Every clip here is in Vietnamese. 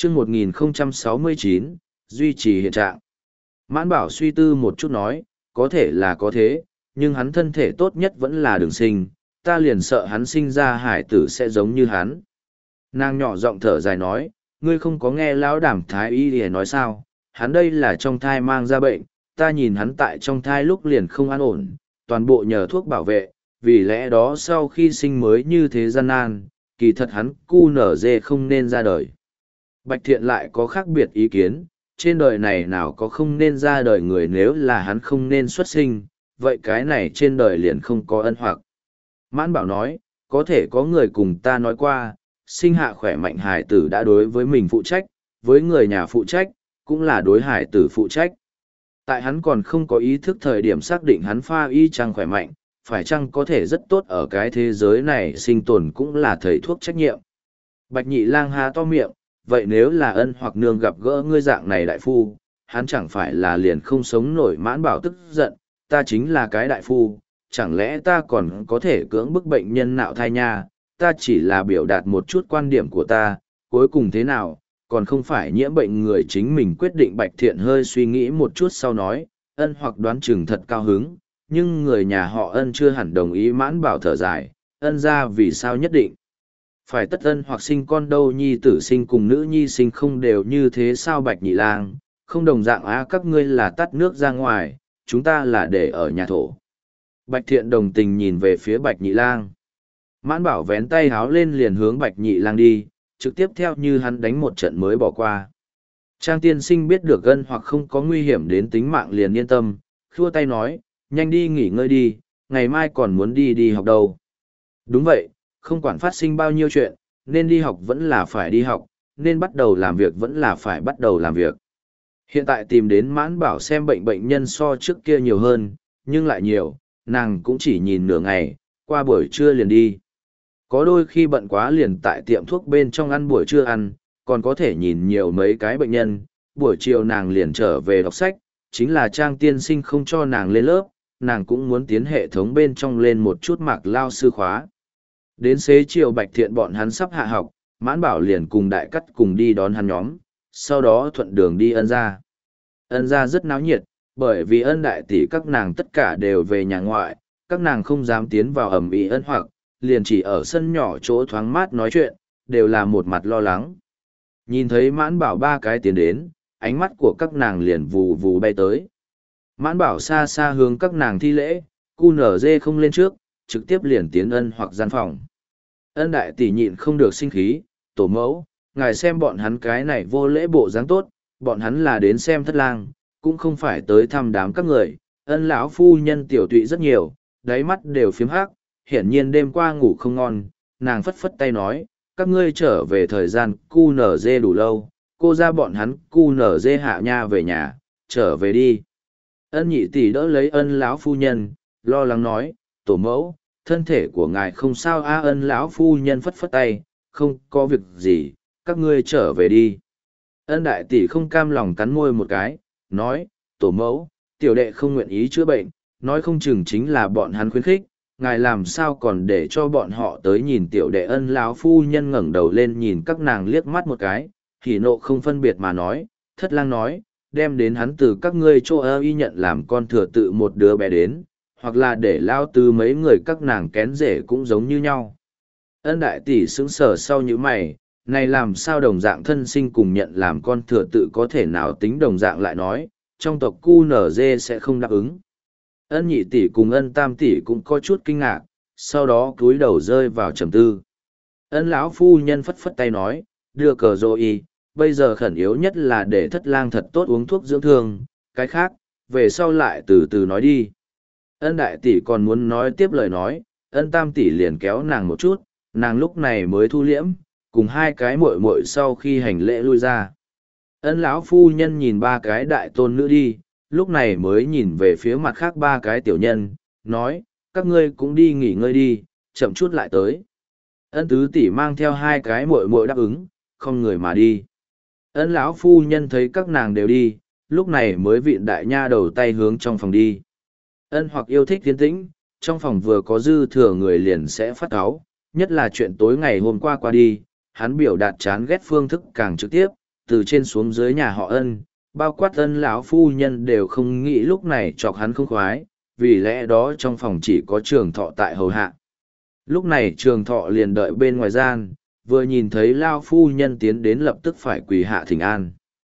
chương 1069, duy trì hiện trạng. Mãn Bảo suy tư một chút nói, có thể là có thế, nhưng hắn thân thể tốt nhất vẫn là đường sinh, ta liền sợ hắn sinh ra hải tử sẽ giống như hắn. Nàng nhỏ giọng thở dài nói, ngươi không có nghe lão đàm thái y để nói sao, hắn đây là trong thai mang ra bệnh, ta nhìn hắn tại trong thai lúc liền không an ổn, toàn bộ nhờ thuốc bảo vệ, vì lẽ đó sau khi sinh mới như thế gian nan, kỳ thật hắn cu nở dê không nên ra đời. Bạch Thiện lại có khác biệt ý kiến, trên đời này nào có không nên ra đời người, nếu là hắn không nên xuất sinh, vậy cái này trên đời liền không có ân hoặc. Mãn Bảo nói, có thể có người cùng ta nói qua, sinh hạ khỏe mạnh hải tử đã đối với mình phụ trách, với người nhà phụ trách, cũng là đối hải tử phụ trách. Tại hắn còn không có ý thức thời điểm xác định hắn pha y chăng khỏe mạnh, phải chăng có thể rất tốt ở cái thế giới này sinh tồn cũng là thầy thuốc trách nhiệm. Bạch Nhị Lang há to miệng, vậy nếu là ân hoặc nương gặp gỡ ngươi dạng này đại phu, hắn chẳng phải là liền không sống nổi. Mãn Bảo tức giận, ta chính là cái đại phu, chẳng lẽ ta còn có thể cưỡng bức bệnh nhân nạo thai nha, ta chỉ là biểu đạt một chút quan điểm của ta, cuối cùng thế nào, còn không phải nhiễm bệnh người chính mình quyết định. Bạch Thiện hơi suy nghĩ một chút sau nói, ân hoặc đoán chừng thật cao hứng, nhưng người nhà họ ân chưa hẳn đồng ý. Mãn Bảo thở dài, ân ra vì sao nhất định phải tất ân hoặc sinh con đâu, nhi tử sinh cùng nữ nhi sinh không đều như thế sao? Bạch Nhị Lang, không đồng dạng á, các ngươi là tắt nước ra ngoài, chúng ta là để ở nhà thổ. Bạch Thiện đồng tình nhìn về phía Bạch Nhị Lang. Mãn Bảo vén tay háo lên liền hướng Bạch Nhị Lang đi, trực tiếp theo như hắn đánh một trận mới bỏ qua. Trang tiên sinh biết được ân hoặc không có nguy hiểm đến tính mạng liền yên tâm, khua tay nói, nhanh đi nghỉ ngơi đi, ngày mai còn muốn đi học đâu. Đúng vậy, không quản phát sinh bao nhiêu chuyện, nên đi học vẫn là phải đi học, nên bắt đầu làm việc vẫn là phải bắt đầu làm việc. Hiện tại tìm đến Mãn Bảo xem bệnh nhân so trước kia nhiều hơn, nhưng lại nhiều, nàng cũng chỉ nhìn nửa ngày, qua buổi trưa liền đi. Có đôi khi bận quá liền tại tiệm thuốc bên trong ăn buổi trưa ăn, còn có thể nhìn nhiều mấy cái bệnh nhân, buổi chiều nàng liền trở về đọc sách, chính là Trang tiên sinh không cho nàng lên lớp, nàng cũng muốn tiến hệ thống bên trong lên một chút mạc lao sư khóa. Đến xế chiều Bạch Thiện bọn hắn sắp hạ học, Mãn Bảo liền cùng Đại Cắt cùng đi đón hắn nhóm, sau đó thuận đường đi ân gia. Ân gia rất náo nhiệt, bởi vì ân đại tỷ các nàng tất cả đều về nhà ngoại, các nàng không dám tiến vào ầm ĩ ân hoặc, liền chỉ ở sân nhỏ chỗ thoáng mát nói chuyện, đều là một mặt lo lắng. Nhìn thấy Mãn Bảo ba cái tiến đến, ánh mắt của các nàng liền vù vù bay tới. Mãn Bảo xa xa hướng các nàng thi lễ, cu nở dê không lên trước, trực tiếp liền tiến ân hoặc gian phòng. Ân đại tỷ nhịn không được sinh khí, tổ mẫu, ngài xem bọn hắn cái này vô lễ bộ dáng tốt, bọn hắn là đến xem thất lang, cũng không phải tới thăm đám các người. Ân lão phu nhân tiểu tụy rất nhiều, đáy mắt đều phiếm hắc, hiển nhiên đêm qua ngủ không ngon, nàng phất phất tay nói, các ngươi trở về thời gian cu nở dê đủ lâu, cô ra bọn hắn cu nở dê hạ nha về nhà, trở về đi. Ân nhị tỷ đỡ lấy ân lão phu nhân, lo lắng nói, tổ mẫu, thân thể của ngài không sao a? Ân lão phu nhân phất phất tay, không có việc gì, các ngươi trở về đi. Ân đại tỷ không cam lòng cắn môi một cái, nói, tổ mẫu, tiểu đệ không nguyện ý chữa bệnh, nói không chừng chính là bọn hắn khuyến khích, ngài làm sao còn để cho bọn họ tới nhìn tiểu đệ. Ân lão phu nhân ngẩng đầu lên nhìn các nàng liếc mắt một cái, hỉ nộ không phân biệt mà nói, thất lang nói, đem đến hắn từ các ngươi chỗ ơ y nhận làm con thừa tự một đứa bé đến, hoặc là để lao từ mấy người các nàng kén rể cũng giống như nhau. Ân đại tỷ sững sờ sau như mày, này làm sao đồng dạng thân sinh cùng nhận làm con thừa tự có thể nào tính đồng dạng, lại nói, trong tộc cu nở dê sẽ không đáp ứng. Ân nhị tỷ cùng ân tam tỷ cũng có chút kinh ngạc, sau đó cúi đầu rơi vào trầm tư. Ân lão phu nhân phất phất tay nói, đưa cờ rô y, bây giờ khẩn yếu nhất là để thất lang thật tốt uống thuốc dưỡng thương, cái khác, về sau lại từ từ nói đi. Ân đại tỷ còn muốn nói tiếp lời nói, ân tam tỷ liền kéo nàng một chút, nàng lúc này mới thu liễm, cùng hai cái muội muội sau khi hành lễ lui ra. Ân lão phu nhân nhìn ba cái đại tôn nữ đi, lúc này mới nhìn về phía mặt khác ba cái tiểu nhân, nói, các ngươi cũng đi nghỉ ngơi đi, chậm chút lại tới. Ân tứ tỷ mang theo hai cái muội muội đáp ứng, không người mà đi. Ân lão phu nhân thấy các nàng đều đi, lúc này mới vịn đại nha đầu tay hướng trong phòng đi. Ân hoặc yêu thích tiến tĩnh, trong phòng vừa có dư thừa người liền sẽ phát cáu, nhất là chuyện tối ngày hôm qua đi, hắn biểu đạt chán ghét phương thức càng trực tiếp, từ trên xuống dưới nhà họ Ân, bao quát Ân lão phu nhân đều không nghĩ lúc này chọc hắn không khoái, vì lẽ đó trong phòng chỉ có Trường Thọ tại hầu hạ. Lúc này Trường Thọ liền đợi bên ngoài gian, vừa nhìn thấy Lao phu nhân tiến đến lập tức phải quỳ hạ thỉnh an.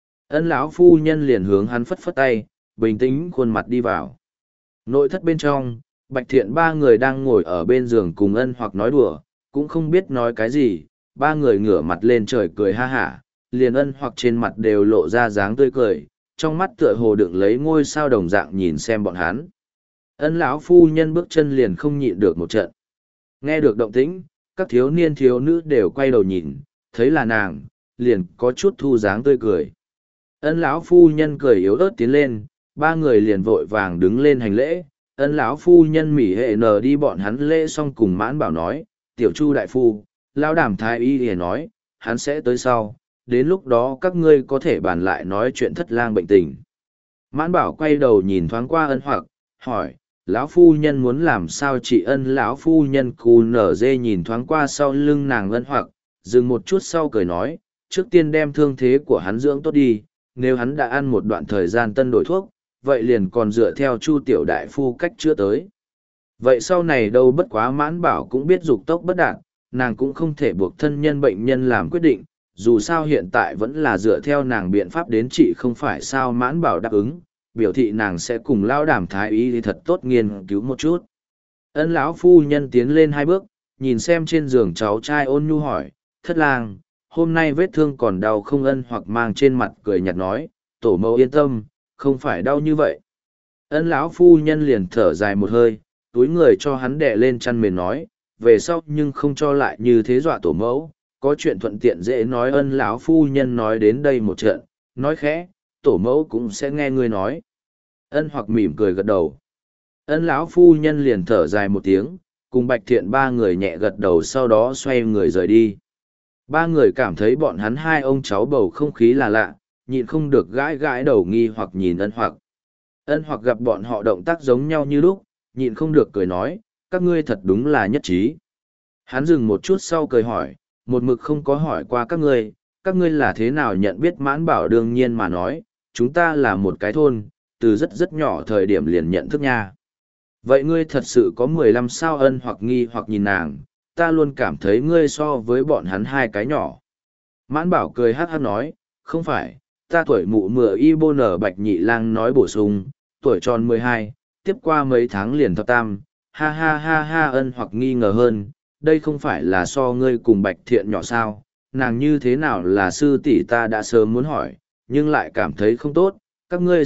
Ân lão phu nhân liền hướng hắn phất phất tay, bình tĩnh khuôn mặt đi vào. Nội thất bên trong, Bạch Thiện ba người đang ngồi ở bên giường cùng Ân Hoặc nói đùa, cũng không biết nói cái gì, ba người ngửa mặt lên trời cười ha hả, liền Ân Hoặc trên mặt đều lộ ra dáng tươi cười, trong mắt tựa hồ đựng lấy ngôi sao đồng dạng nhìn xem bọn hắn. Ân lão phu nhân bước chân liền không nhịn được một trận. Nghe được động tĩnh, các thiếu niên thiếu nữ đều quay đầu nhìn, thấy là nàng, liền có chút thu dáng tươi cười. Ân lão phu nhân cười yếu ớt tiến lên, ba người liền vội vàng đứng lên hành lễ. Ân lão phu nhân mỉ hệ nờ đi bọn hắn lễ xong cùng Mãn Bảo nói, tiểu Chu đại phu, lão Đàm thái y thì nói, hắn sẽ tới sau, đến lúc đó các ngươi có thể bàn lại nói chuyện thất lang bệnh tình. Mãn Bảo quay đầu nhìn thoáng qua Ân Hoặc, hỏi, lão phu nhân muốn làm sao chị Ân lão phu nhân cù nở dê nhìn thoáng qua sau lưng nàng Ân Hoặc, dừng một chút sau cười nói, trước tiên đem thương thế của hắn dưỡng tốt đi, nếu hắn đã ăn một đoạn thời gian tân đổi thuốc, vậy liền còn dựa theo Chu tiểu đại phu cách chữa tới. Vậy sau này đâu bất quá Mãn Bảo cũng biết dục tốc bất đạt, nàng cũng không thể buộc thân nhân bệnh nhân làm quyết định, dù sao hiện tại vẫn là dựa theo nàng biện pháp đến trị không phải sao. Mãn Bảo đáp ứng, biểu thị nàng sẽ cùng lão Đàm thái y thì thật tốt nghiên cứu một chút. Ân lão phu nhân tiến lên hai bước, nhìn xem trên giường cháu trai ôn nhu hỏi, thất lang, hôm nay vết thương còn đau không? Ân Hoặc mang trên mặt cười nhạt nói, tổ mẫu yên tâm, không phải đau như vậy. Ân lão phu nhân liền thở dài một hơi, túi người cho hắn đè lên chăn mền nói, về sau nhưng không cho lại như thế dọa tổ mẫu, có chuyện thuận tiện dễ nói. Ân lão phu nhân nói đến đây một trận, nói khẽ, tổ mẫu cũng sẽ nghe ngươi nói. Ân Hoặc mỉm cười gật đầu. Ân lão phu nhân liền thở dài một tiếng, cùng Bạch Thiện ba người nhẹ gật đầu, sau đó xoay người rời đi. Ba người cảm thấy bọn hắn hai ông cháu bầu không khí là lạ, nhịn không được gãi gãi đầu nghi hoặc nhìn Ân Hoặc. Ân Hoặc gặp bọn họ động tác giống nhau như lúc, nhịn không được cười nói, các ngươi thật đúng là nhất trí. Hắn dừng một chút sau cười hỏi, một mực không có hỏi qua các ngươi là thế nào nhận biết? Mãn Bảo đương nhiên mà nói, chúng ta là một cái thôn, từ rất rất nhỏ thời điểm liền nhận thức nha. Vậy ngươi thật sự có 15 sao? Ân Hoặc nghi hoặc nhìn nàng, ta luôn cảm thấy ngươi so với bọn hắn hai cái nhỏ. Mãn Bảo cười hát hát nói, không phải, ta tuổi mụ mửa y bô nở. Bạch Nhị Lang nói bổ sung, tuổi tròn 12, tiếp qua mấy tháng liền thập tam, ha ha ha ha. Ân Hoặc nghi ngờ hơn, đây không phải là so ngươi cùng Bạch Thiện nhỏ sao? Nàng như thế nào là sư tỷ? Ta đã sớm muốn hỏi, nhưng lại cảm thấy không tốt, các ngươi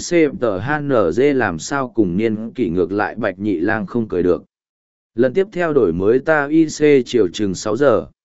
CTHNG làm sao cùng niên kỷ? Ngược lại Bạch Nhị Lang không cười được. Lần tiếp theo đổi mới ta IC chiều chừng 6 giờ.